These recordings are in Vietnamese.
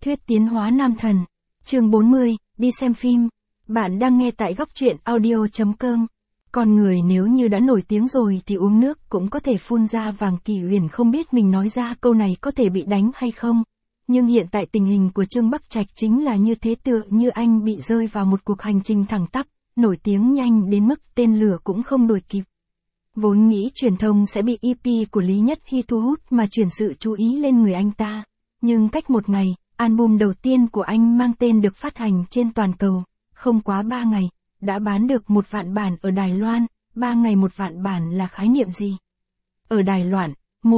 Thuyết tiến hóa nam thần. Chương 40, đi xem phim. Bạn đang nghe tại góc truyện audio.com. Con người nếu như đã nổi tiếng rồi thì uống nước cũng có thể phun ra vàng. Kỳ Huyền không biết mình nói ra câu này có thể bị đánh hay không. Nhưng hiện tại tình hình của Trương Bắc Trạch chính là như thế, tựa như anh bị rơi vào một cuộc hành trình thẳng tắp, nổi tiếng nhanh đến mức tên lửa cũng không đuổi kịp. Vốn nghĩ truyền thông sẽ bị EP của Lý Nhất Hy thu hút mà chuyển sự chú ý lên người anh ta. Nhưng cách một ngày, album đầu tiên của anh mang tên được phát hành trên toàn cầu. Không quá 3 ngày, đã bán được 1 vạn bản ở Đài Loan. 3 ngày 1 vạn bản là khái niệm gì? Ở Đài Loan,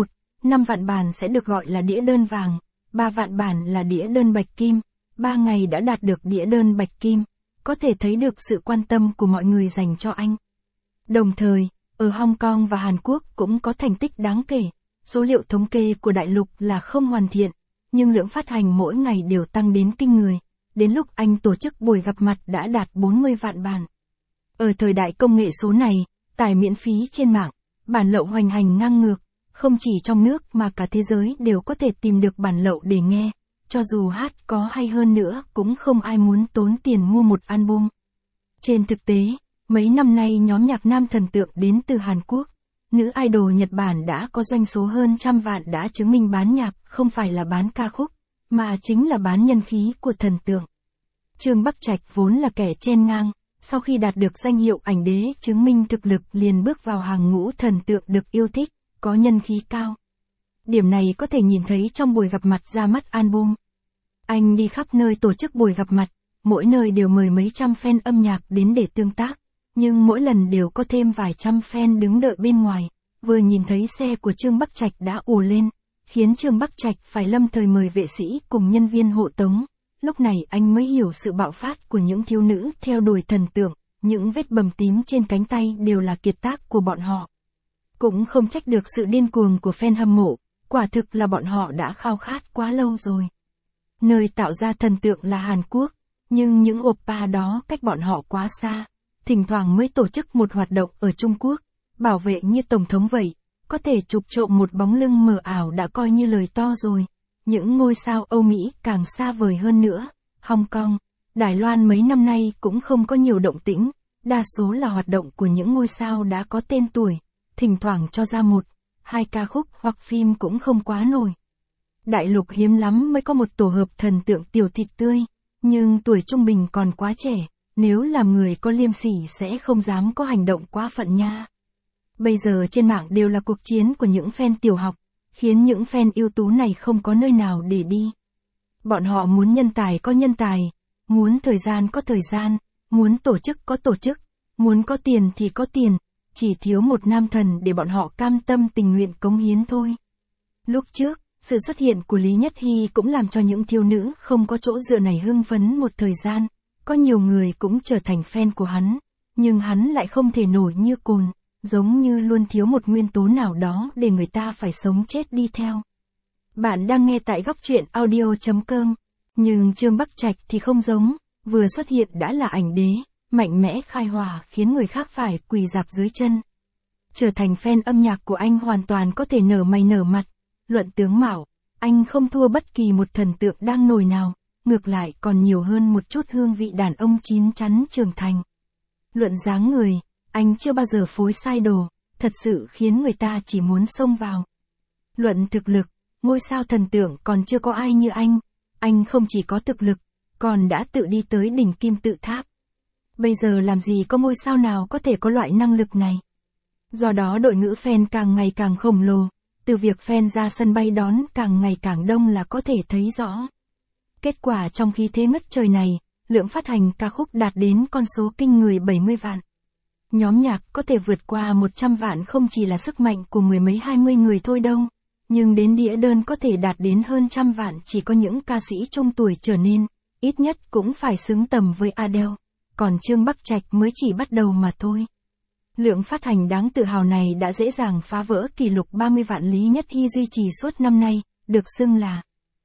5 vạn bản sẽ được gọi là đĩa đơn vàng, 3 vạn bản là đĩa đơn bạch kim. 3 ngày đã đạt được đĩa đơn bạch kim, có thể thấy được sự quan tâm của mọi người dành cho anh. Đồng thời, ở Hong Kong và Hàn Quốc cũng có thành tích đáng kể. Số liệu thống kê của đại lục là không hoàn thiện, nhưng lượng phát hành mỗi ngày đều tăng đến kinh người. Đến lúc anh tổ chức buổi gặp mặt đã đạt 40 vạn bản. Ở thời đại công nghệ số này, tải miễn phí trên mạng, bản lậu hoành hành ngang ngược, không chỉ trong nước mà cả thế giới đều có thể tìm được bản lậu để nghe. Cho dù hát có hay hơn nữa cũng không ai muốn tốn tiền mua một album. Trên thực tế, mấy năm nay nhóm nhạc nam thần tượng đến từ Hàn Quốc, nữ idol Nhật Bản đã có doanh số hơn 100 vạn đã chứng minh bán nhạc không phải là bán ca khúc, mà chính là bán nhân khí của thần tượng. Trương Bắc Trạch vốn là kẻ chen ngang, sau khi đạt được danh hiệu ảnh đế chứng minh thực lực liền bước vào hàng ngũ thần tượng được yêu thích, có nhân khí cao. Điểm này có thể nhìn thấy trong buổi gặp mặt ra mắt album. Anh đi khắp nơi tổ chức buổi gặp mặt, mỗi nơi đều mời mấy trăm fan âm nhạc đến để tương tác, nhưng mỗi lần đều có thêm vài trăm fan đứng đợi bên ngoài. Vừa nhìn thấy xe của Trương Bắc Trạch đã ùa lên, khiến Trương Bắc Trạch phải lâm thời mời vệ sĩ cùng nhân viên hộ tống. Lúc này anh mới hiểu sự bạo phát của những thiếu nữ theo đuổi thần tượng, những vết bầm tím trên cánh tay đều là kiệt tác của bọn họ. Cũng không trách được sự điên cuồng của fan hâm mộ, quả thực là bọn họ đã khao khát quá lâu rồi. Nơi tạo ra thần tượng là Hàn Quốc, nhưng những oppa đó cách bọn họ quá xa, thỉnh thoảng mới tổ chức một hoạt động ở Trung Quốc, bảo vệ như tổng thống vậy, có thể chụp trộm một bóng lưng mờ ảo đã coi như lời to rồi. Những ngôi sao Âu Mỹ càng xa vời hơn nữa. Hong Kong, Đài Loan mấy năm nay cũng không có nhiều động tĩnh, đa số là hoạt động của những ngôi sao đã có tên tuổi, thỉnh thoảng cho ra 1-2 ca khúc hoặc phim cũng không quá nổi. Đại lục hiếm lắm mới có một tổ hợp thần tượng tiểu thịt tươi, nhưng tuổi trung bình còn quá trẻ, nếu làm người có liêm sỉ sẽ không dám có hành động quá phận nha. Bây giờ trên mạng đều là cuộc chiến của những fan tiểu học, khiến những fan ưu tú này không có nơi nào để đi. Bọn họ muốn nhân tài có nhân tài, muốn thời gian có thời gian, muốn tổ chức có tổ chức, muốn có tiền thì có tiền, chỉ thiếu một nam thần để bọn họ cam tâm tình nguyện cống hiến thôi. Lúc trước, sự xuất hiện của Lý Nhất Hy cũng làm cho những thiếu nữ không có chỗ dựa này hưng phấn một thời gian, có nhiều người cũng trở thành fan của hắn, nhưng hắn lại không thể nổi như cồn, giống như luôn thiếu một nguyên tố nào đó để người ta phải sống chết đi theo. Bạn đang nghe tại góc truyện audio.com, nhưng Trương Bắc Trạch thì không giống, vừa xuất hiện đã là ảnh đế, mạnh mẽ khai hỏa khiến người khác phải quỳ rạp dưới chân. Trở thành fan âm nhạc của anh hoàn toàn có thể nở mày nở mặt, luận tướng mạo, anh không thua bất kỳ một thần tượng đang nổi nào, ngược lại còn nhiều hơn một chút hương vị đàn ông chín chắn trưởng thành. Luận dáng người, anh chưa bao giờ phối sai đồ, thật sự khiến người ta chỉ muốn xông vào. Luận thực lực, ngôi sao thần tượng còn chưa có ai như anh không chỉ có thực lực, còn đã tự đi tới đỉnh kim tự tháp. Bây giờ làm gì có ngôi sao nào có thể có loại năng lực này. Do đó đội ngũ fan càng ngày càng khổng lồ, từ việc fan ra sân bay đón càng ngày càng đông là có thể thấy rõ. Kết quả trong khi thế ngất trời này, lượng phát hành ca khúc đạt đến con số kinh người 70 vạn. Nhóm nhạc có thể vượt qua 100 vạn không chỉ là sức mạnh của mười mấy 20 người thôi đâu, nhưng đến đĩa đơn có thể đạt đến hơn 100 vạn chỉ có những ca sĩ trung tuổi trở nên, ít nhất cũng phải xứng tầm với Adele, còn Trương Bắc Trạch mới chỉ bắt đầu mà thôi. Lượng phát hành đáng tự hào này đã dễ dàng phá vỡ kỷ lục 30 vạn Lý Nhất Hy duy trì suốt năm nay, được xưng là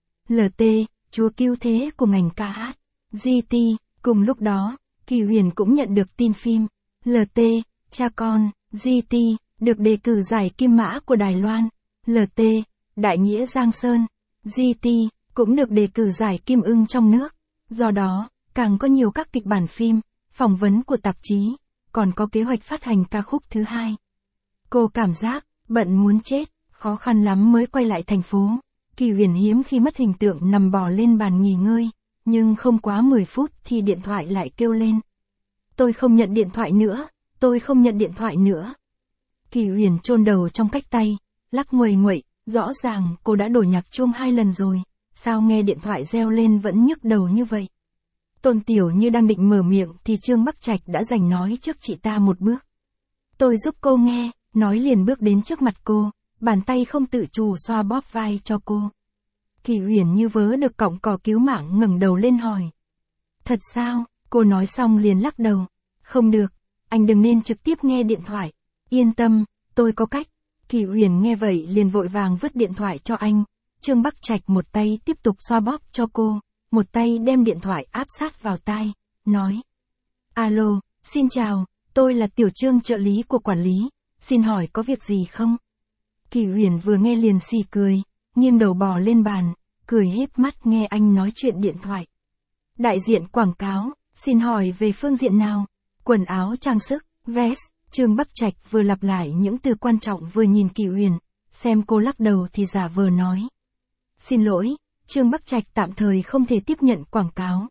LT, chúa cứu thế của ngành ca hát. GT, cùng lúc đó, Kỳ Huyền cũng nhận được tin phim LT, cha con, GT, được đề cử giải Kim Mã của Đài Loan. LT, Đại Nghĩa Giang Sơn, GT, cũng được đề cử giải Kim Ưng trong nước. Do đó, càng có nhiều các kịch bản phim, phỏng vấn của tạp chí, còn có kế hoạch phát hành ca khúc thứ hai. Cô cảm giác, bận muốn chết, khó khăn lắm mới quay lại thành phố. Kỳ Huyền hiếm khi mất hình tượng nằm bò lên bàn nghỉ ngơi, nhưng không quá 10 phút thì điện thoại lại kêu lên. Tôi không nhận điện thoại nữa, tôi không nhận điện thoại nữa. Kỳ Huyền chôn đầu trong cách tay, lắc nguầy nguậy, rõ ràng cô đã đổi nhạc chuông 2 lần rồi, sao nghe điện thoại reo lên vẫn nhức đầu như vậy. Tôn Tiểu Như đang định mở miệng thì Trương Bắc Trạch đã giành nói trước chị ta một bước. Tôi giúp cô nghe, nói liền bước đến trước mặt cô, bàn tay không tự chủ xoa bóp vai cho cô. Kỳ Huyền như vớ được cọng cỏ cứu mạng ngẩng đầu lên hỏi. Thật sao? Cô nói xong liền lắc đầu. Không được, anh đừng nên trực tiếp nghe điện thoại. Yên tâm, tôi có cách. Kỳ Huyền nghe vậy liền vội vàng vứt điện thoại cho anh. Trương Bắc Trạch một tay tiếp tục xoa bóp cho cô, một tay đem điện thoại áp sát vào tai, nói. Alo, xin chào, tôi là Tiểu Trương trợ lý của quản lý, xin hỏi có việc gì không? Kỳ Huyền vừa nghe liền xì cười, nghiêng đầu bò lên bàn, cười híp mắt nghe anh nói chuyện điện thoại. Đại diện quảng cáo, xin hỏi về phương diện nào? Quần áo trang sức, vest. Trương Bắc Trạch vừa lặp lại những từ quan trọng vừa nhìn Kỳ Huyền, xem cô lắc đầu thì giả vờ nói. Xin lỗi, Trương Bắc Trạch tạm thời không thể tiếp nhận quảng cáo.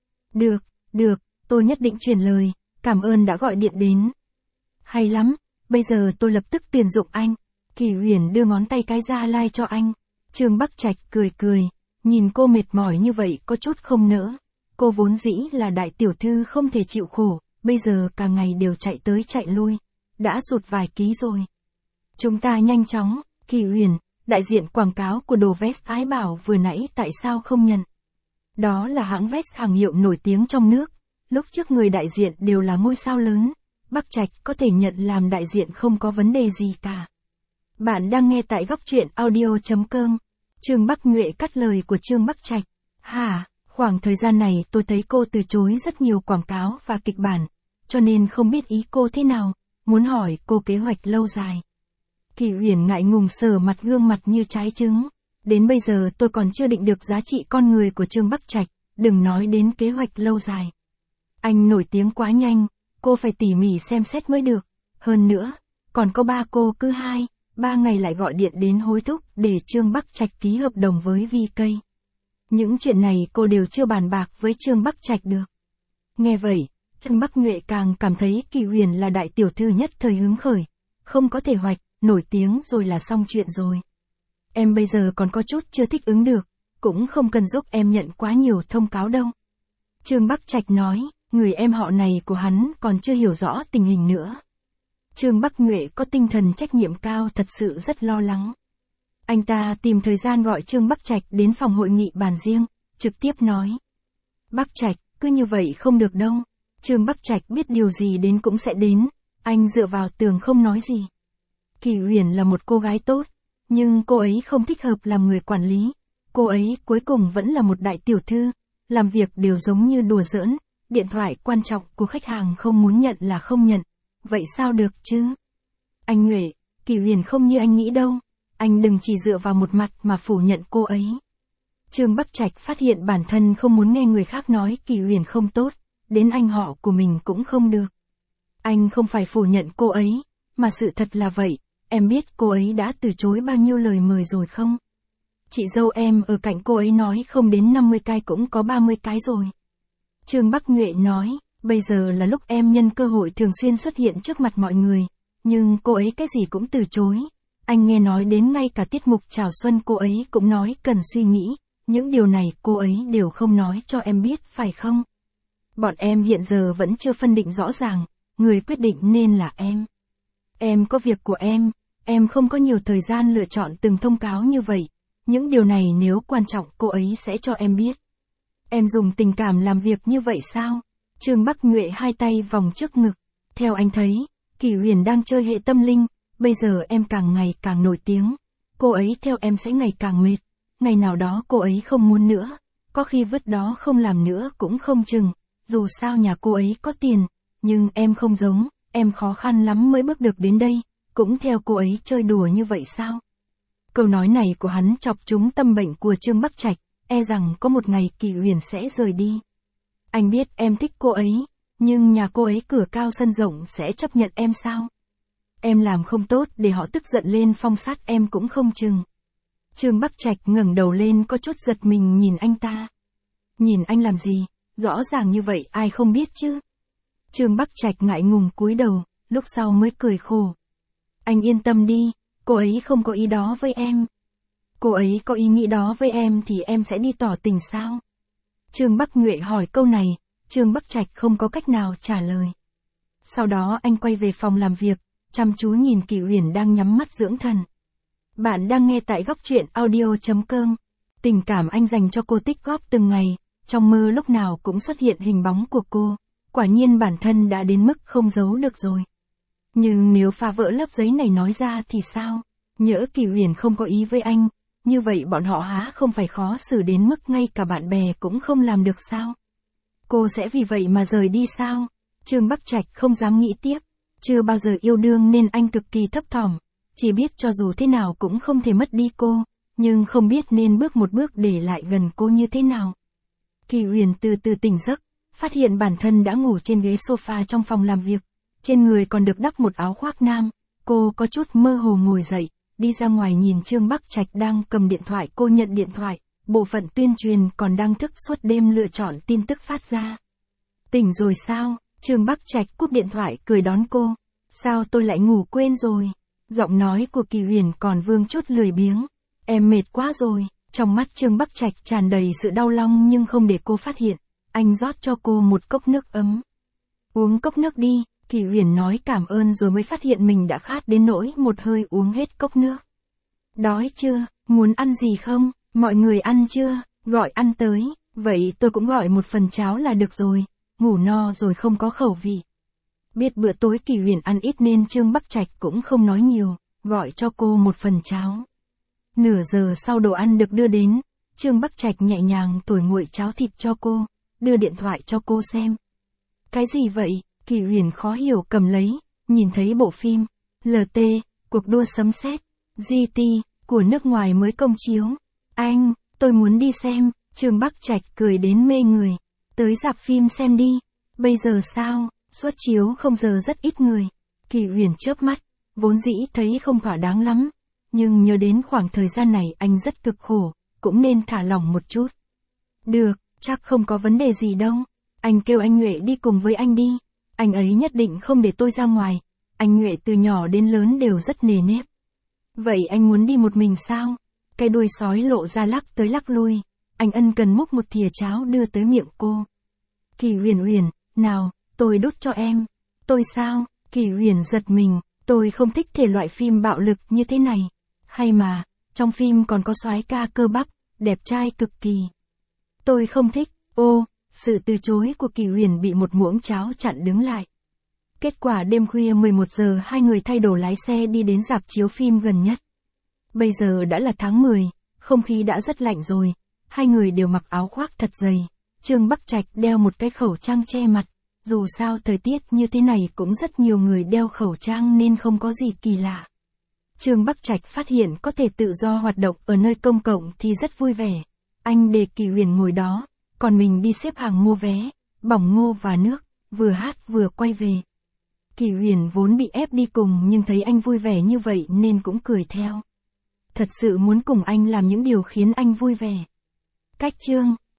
Được, tôi nhất định truyền lời, cảm ơn đã gọi điện đến. Hay lắm, bây giờ tôi lập tức tuyển dụng anh. Kỳ Huyền đưa ngón tay cái ra like cho anh. Trương Bắc Trạch cười, nhìn cô mệt mỏi như vậy có chút không nỡ. Cô vốn dĩ là đại tiểu thư không thể chịu khổ, bây giờ cả ngày đều chạy tới chạy lui, đã sụt vài ký rồi. Chúng ta nhanh chóng, Kỳ Huyền, đại diện quảng cáo của đồ vest Ái Bảo vừa nãy tại sao không nhận? Đó là hãng vest hàng hiệu nổi tiếng trong nước, lúc trước người đại diện đều là ngôi sao lớn, Bắc Trạch có thể nhận làm đại diện không có vấn đề gì cả. Bạn đang nghe tại góc truyện audio.com. Trương Bắc Nhuệ cắt lời của Trương Bắc Trạch. Hả, khoảng thời gian này tôi thấy cô từ chối rất nhiều quảng cáo và kịch bản, cho nên không biết ý cô thế nào, muốn hỏi cô kế hoạch lâu dài. Kỳ Huyền ngại ngùng sờ mặt gương mặt như trái trứng. Đến bây giờ tôi còn chưa định được giá trị con người của Trương Bắc Trạch, đừng nói đến kế hoạch lâu dài. Anh nổi tiếng quá nhanh, cô phải tỉ mỉ xem xét mới được. Hơn nữa, còn có ba cô cứ 2-3 ngày lại gọi điện đến hối thúc để Trương Bắc Trạch ký hợp đồng với VK. Những chuyện này cô đều chưa bàn bạc với Trương Bắc Trạch được. Nghe vậy, Trương Bắc Nhuệ càng cảm thấy Kỳ Huyền là đại tiểu thư nhất thời hứng khởi, không có thể hoạch, nổi tiếng rồi là xong chuyện rồi. Em bây giờ còn có chút chưa thích ứng được, cũng không cần giúp em nhận quá nhiều thông cáo đâu. Trương Bắc Trạch nói, người em họ này của hắn còn chưa hiểu rõ tình hình nữa. Trương Bắc Nhuệ có tinh thần trách nhiệm cao, thật sự rất lo lắng. Anh ta tìm thời gian gọi Trương Bắc Trạch đến phòng hội nghị bàn riêng, trực tiếp nói. Bắc Trạch, cứ như vậy không được đâu. Trương Bắc Trạch biết điều gì đến cũng sẽ đến, anh dựa vào tường không nói gì. Kỳ Huyền là một cô gái tốt, nhưng cô ấy không thích hợp làm người quản lý. Cô ấy cuối cùng vẫn là một đại tiểu thư, làm việc đều giống như đùa giỡn, điện thoại quan trọng của khách hàng không muốn nhận là không nhận. Vậy sao được chứ? Anh Nhuệ, Kỳ Huyền không như anh nghĩ đâu, anh đừng chỉ dựa vào một mặt mà phủ nhận cô ấy. Trương Bắc Trạch phát hiện bản thân không muốn nghe người khác nói Kỳ Huyền không tốt, đến anh họ của mình cũng không được. Anh không phải phủ nhận cô ấy, mà sự thật là vậy, em biết cô ấy đã từ chối bao nhiêu lời mời rồi không? Chị dâu em ở cạnh cô ấy nói không đến 50 cái cũng có 30 cái rồi. Trương Bắc Nhuệ nói, bây giờ là lúc em nhân cơ hội thường xuyên xuất hiện trước mặt mọi người, nhưng cô ấy cái gì cũng từ chối. Anh nghe nói đến ngay cả tiết mục chào xuân cô ấy cũng nói cần suy nghĩ, những điều này cô ấy đều không nói cho em biết phải không? Bọn em hiện giờ vẫn chưa phân định rõ ràng, người quyết định nên là em. Em có việc của em không có nhiều thời gian lựa chọn từng thông cáo như vậy, những điều này nếu quan trọng cô ấy sẽ cho em biết. Em dùng tình cảm làm việc như vậy sao? Trương Bắc Nhuệ hai tay vòng trước ngực, theo anh thấy, Kỳ Huyền đang chơi hệ tâm linh, bây giờ em càng ngày càng nổi tiếng, cô ấy theo em sẽ ngày càng mệt, ngày nào đó cô ấy không muốn nữa, có khi vứt đó không làm nữa cũng không chừng, dù sao nhà cô ấy có tiền, nhưng em không giống, em khó khăn lắm mới bước được đến đây, cũng theo cô ấy chơi đùa như vậy sao? Câu nói này của hắn chọc trúng tâm bệnh của Trương Bắc Trạch, e rằng có một ngày Kỳ Uyển sẽ rời đi. Anh biết em thích cô ấy, nhưng nhà cô ấy cửa cao sân rộng sẽ chấp nhận em sao? Em làm không tốt để họ tức giận lên phong sát em cũng không chừng. Trương Bắc Trạch ngẩng đầu lên có chút giật mình nhìn anh ta. Nhìn anh làm gì, rõ ràng như vậy ai không biết chứ. Trương Bắc Trạch ngại ngùng cúi đầu, lúc sau mới cười khổ. Anh yên tâm đi, cô ấy không có ý đó với em. Cô ấy có ý nghĩ đó với em thì em sẽ đi tỏ tình sao? Trương Bắc Nhuệ hỏi câu này, Trương Bắc Trạch không có cách nào trả lời. Sau đó anh quay về phòng làm việc, chăm chú nhìn Kỳ Uyển đang nhắm mắt dưỡng thần. Bạn đang nghe tại góc truyện audio.com. Tình cảm anh dành cho cô tích góp từng ngày, trong mơ lúc nào cũng xuất hiện hình bóng của cô. Quả nhiên bản thân đã đến mức không giấu được rồi. Nhưng nếu phá vỡ lớp giấy này nói ra thì sao? Nhỡ Kỳ Uyển không có ý với anh, như vậy bọn họ há không phải khó xử đến mức ngay cả bạn bè cũng không làm được sao? Cô sẽ vì vậy mà rời đi sao? Trương Bắc Trạch không dám nghĩ tiếp. Chưa bao giờ yêu đương nên anh cực kỳ thấp thỏm. Chỉ biết cho dù thế nào cũng không thể mất đi cô, nhưng không biết nên bước một bước để lại gần cô như thế nào. Kỳ Uyển từ từ tỉnh giấc, phát hiện bản thân đã ngủ trên ghế sofa trong phòng làm việc. Trên người còn được đắp một áo khoác nam. Cô có chút mơ hồ ngồi dậy, đi ra ngoài nhìn Trương Bắc Trạch đang cầm điện thoại. Cô nhận điện thoại, bộ phận tuyên truyền còn đang thức suốt đêm lựa chọn tin tức phát ra. Tỉnh rồi sao? Trương Bắc Trạch cúp điện thoại cười đón cô. Sao tôi lại ngủ quên rồi? Giọng nói của Kỳ Uyển còn vương chút lười biếng. Em mệt quá rồi. Trong mắt Trương Bắc Trạch tràn đầy sự đau lòng nhưng không để cô phát hiện. Anh rót cho cô một cốc nước ấm. Uống cốc nước đi. Kỳ Uyển nói cảm ơn rồi mới phát hiện mình đã khát đến nỗi một hơi uống hết cốc nước. Đói chưa? Muốn ăn gì không? Mọi người ăn chưa? Gọi ăn tới. Vậy tôi cũng gọi một phần cháo là được rồi. Ngủ no rồi không có khẩu vị. Biết bữa tối Kỳ Uyển ăn ít nên Trương Bắc Trạch cũng không nói nhiều, gọi cho cô một phần cháo. Nửa giờ sau đồ ăn được đưa đến, Trương Bắc Trạch nhẹ nhàng thổi nguội cháo thịt cho cô, đưa điện thoại cho cô xem. Cái gì vậy? Kỳ Uyển khó hiểu cầm lấy, nhìn thấy bộ phim LT, cuộc đua sấm sét, GT, của nước ngoài mới công chiếu. Anh, tôi muốn đi xem. Trương Bắc Trạch cười đến mê người. Tới rạp phim xem đi. Bây giờ sao? Suất chiếu không giờ rất ít người. Kỳ Uyển chớp mắt, vốn dĩ thấy không thỏa đáng lắm, nhưng nhớ đến khoảng thời gian này anh rất cực khổ, cũng nên thả lỏng một chút. Được, chắc không có vấn đề gì đâu. Anh kêu anh Nhuệ đi cùng với anh đi. Anh ấy nhất định không để tôi ra ngoài. Anh Nhuệ từ nhỏ đến lớn đều rất nề nếp. Vậy anh muốn đi một mình sao? Cái đuôi sói lộ ra lắc tới lắc lui. Anh ân cần múc một thìa cháo đưa tới miệng cô. Kỳ Uyển, nào, tôi đút cho em. Tôi sao? Kỳ Uyển giật mình, tôi không thích thể loại phim bạo lực như thế này. Hay mà, trong phim còn có soái ca cơ bắp, đẹp trai cực kỳ. Tôi không thích. Ô, sự từ chối của Kỳ Uyển bị một muỗng cháo chặn đứng lại. Kết quả đêm khuya 11 giờ hai người thay đồ lái xe đi đến rạp chiếu phim gần nhất. Bây giờ đã là tháng 10, không khí đã rất lạnh rồi. Hai người đều mặc áo khoác thật dày. Trương Bắc Trạch đeo một cái khẩu trang che mặt. Dù sao thời tiết như thế này cũng rất nhiều người đeo khẩu trang nên không có gì kỳ lạ. Trương Bắc Trạch phát hiện có thể tự do hoạt động ở nơi công cộng thì rất vui vẻ. Anh để Kỳ Uyển ngồi đó, còn mình đi xếp hàng mua vé, bỏng ngô và nước, vừa hát vừa quay về. Kỳ Uyển vốn bị ép đi cùng nhưng thấy anh vui vẻ như vậy nên cũng cười theo. Thật sự muốn cùng anh làm những điều khiến anh vui vẻ. Cách chương